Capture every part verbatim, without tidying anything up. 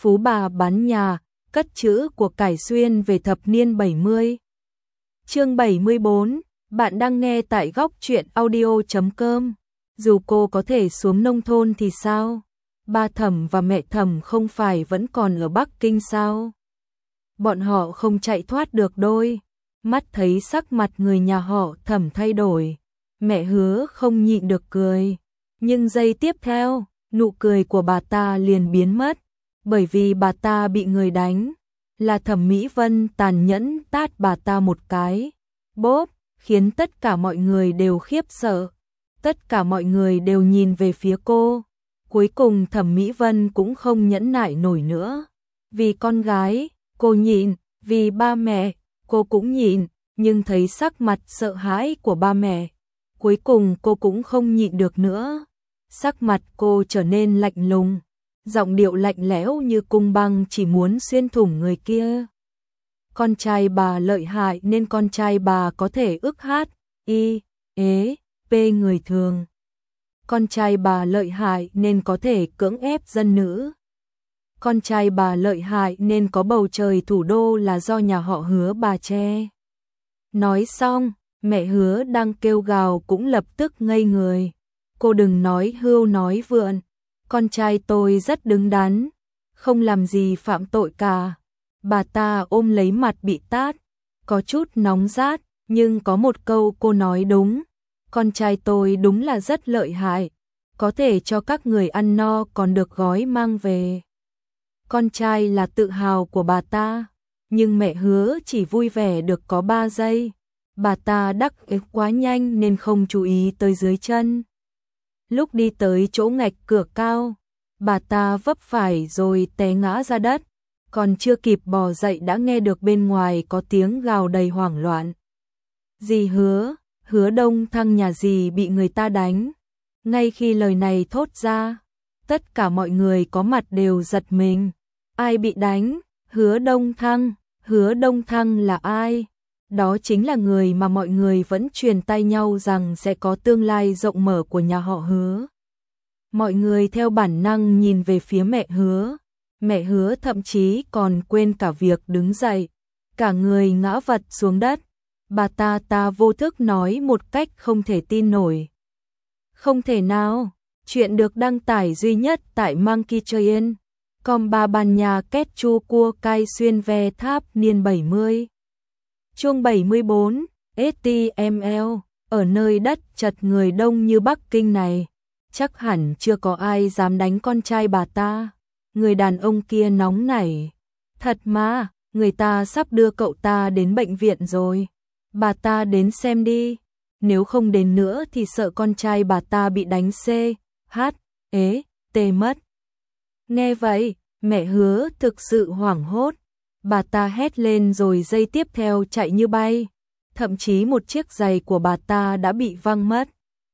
phú bà bán nhà, cất trữ của cải xuyên về thập niên bảy mươi. Chương bảy mươi bốn, bạn đang nghe tại góc truyện audio chấm com. Dù cô có thể xuống nông thôn thì sao? Ba Thẩm và mẹ Thẩm không phải vẫn còn ở Bắc Kinh sao? Bọn họ không chạy thoát được đôi. Mắt thấy sắc mặt người nhà họ Thẩm thay đổi, mẹ Hứa không nhịn được cười. Nhưng giây tiếp theo, nụ cười của bà ta liền biến mất, bởi vì bà ta bị người đánh. Là Thẩm Mỹ Vân tàn nhẫn tát bà ta một cái, bốp, khiến tất cả mọi người đều khiếp sợ. Tất cả mọi người đều nhìn về phía cô. Cuối cùng Thẩm Mỹ Vân cũng không nhẫn nại nổi nữa. Vì con gái, cô nhịn, vì ba mẹ, cô cũng nhịn, nhưng thấy sắc mặt sợ hãi của ba mẹ, cuối cùng cô cũng không nhịn được nữa. Sắc mặt cô trở nên lạnh lùng, giọng điệu lạnh lẽo như cung băng chỉ muốn xuyên thủng người kia. Con trai bà lợi hại nên con trai bà có thể ức hát, y, ế, p người thường. Con trai bà lợi hại nên có thể cưỡng ép dân nữ. Con trai bà lợi hại nên có bầu trời thủ đô là do nhà họ Hứa bà che. Nói xong, mẹ Hứa đang kêu gào cũng lập tức ngây người. Cô đừng nói hưu nói vượn, con trai tôi rất đứng đắn, không làm gì phạm tội cả. Bà ta ôm lấy mặt bị tát, có chút nóng rát, nhưng có một câu cô nói đúng. Con trai tôi đúng là rất lợi hại, có thể cho các người ăn no còn được gói mang về. Con trai là tự hào của bà ta, nhưng mẹ Hứa chỉ vui vẻ được có ba giây. Bà ta đắc ý quá nhanh nên không chú ý tới dưới chân. Lúc đi tới chỗ ngạch cửa cao, bà ta vấp phải rồi té ngã ra đất, còn chưa kịp bò dậy đã nghe được bên ngoài có tiếng gào đầy hoảng loạn. Dì Hứa, Hứa Đông Thăng nhà dì bị người ta đánh. Ngay khi lời này thốt ra, tất cả mọi người có mặt đều giật mình. Ai bị đánh? Hứa Đông Thăng. Hứa Đông Thăng là ai? Đó chính là người mà mọi người vẫn truyền tai nhau rằng sẽ có tương lai rộng mở của nhà họ Hứa. Mọi người theo bản năng nhìn về phía mẹ Hứa. Mẹ Hứa thậm chí còn quên cả việc đứng dậy, cả người ngã vật xuống đất. Bà ta ta vô thức nói một cách không thể tin nổi. Không thể nào, chuyện được đăng tải duy nhất tại Monkey Train. Com ba bàn nhà kết chu cua cai xuyên ve tháp niên bảy mươi. Chương bảy mươi bốn, ét tê em lờ, ở nơi đất chật người đông như Bắc Kinh này, chắc hẳn chưa có ai dám đánh con trai bà ta. Người đàn ông kia nóng nảy. Thật mà, người ta sắp đưa cậu ta đến bệnh viện rồi. Bà ta đến xem đi. Nếu không đến nữa thì sợ con trai bà ta bị đánh C, H, ế, T mất. Nghe vậy, mẹ Hứa thực sự hoảng hốt. Bà ta hét lên rồi giây tiếp theo chạy như bay. Thậm chí một chiếc giày của bà ta đã bị văng mất.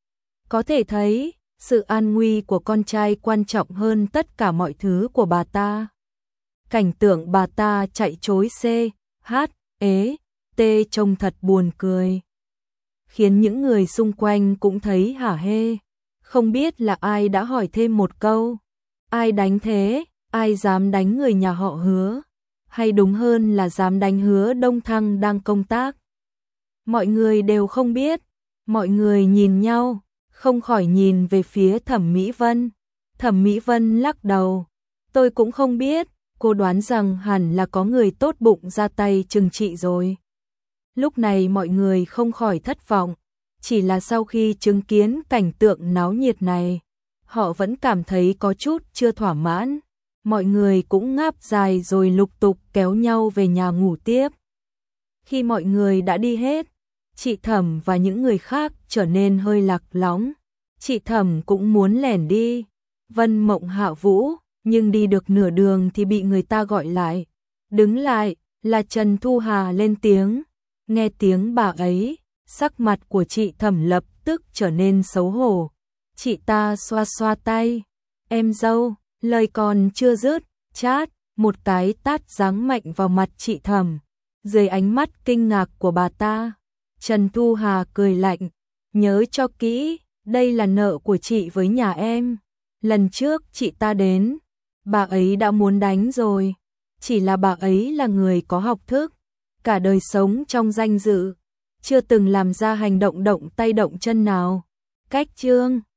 Có thể thấy, sự an nguy của con trai quan trọng hơn tất cả mọi thứ của bà ta. Cảnh tượng bà ta chạy trối C, H, ế, T trông thật buồn cười, khiến những người xung quanh cũng thấy hả hê. Không biết là ai đã hỏi thêm một câu. Ai đánh thế? Ai dám đánh người nhà họ Hứa? Hay đúng hơn là dám đánh Hứa Đông Thăng đang công tác? Mọi người đều không biết. Mọi người nhìn nhau, không khỏi nhìn về phía Thẩm Mỹ Vân. Thẩm Mỹ Vân lắc đầu. Tôi cũng không biết, cô đoán rằng hẳn là có người tốt bụng ra tay trừng trị rồi. Lúc này mọi người không khỏi thất vọng, chỉ là sau khi chứng kiến cảnh tượng náo nhiệt này, họ vẫn cảm thấy có chút chưa thỏa mãn. Mọi người cũng ngáp dài rồi lục tục kéo nhau về nhà ngủ tiếp. Khi mọi người đã đi hết, chị Thẩm và những người khác trở nên hơi lạc lõng. Chị Thẩm cũng muốn lẻn đi, Vân Mộng Hạ Vũ, nhưng đi được nửa đường thì bị người ta gọi lại. Đứng lại, là Trần Thu Hà lên tiếng. Nghe tiếng bà ấy, sắc mặt của chị Thẩm lập tức trở nên xấu hổ. Chị ta xoa xoa tay. Em dâu, lời còn chưa dứt, chát, một cái tát giáng mạnh vào mặt chị Thẩm. Dưới ánh mắt kinh ngạc của bà ta, Trần Thu Hà cười lạnh. Nhớ cho kỹ, đây là nợ của chị với nhà em. Lần trước chị ta đến, bà ấy đã muốn đánh rồi. Chỉ là bà ấy là người có học thức, cả đời sống trong danh dự, chưa từng làm ra hành động động tay động chân nào. Cách chương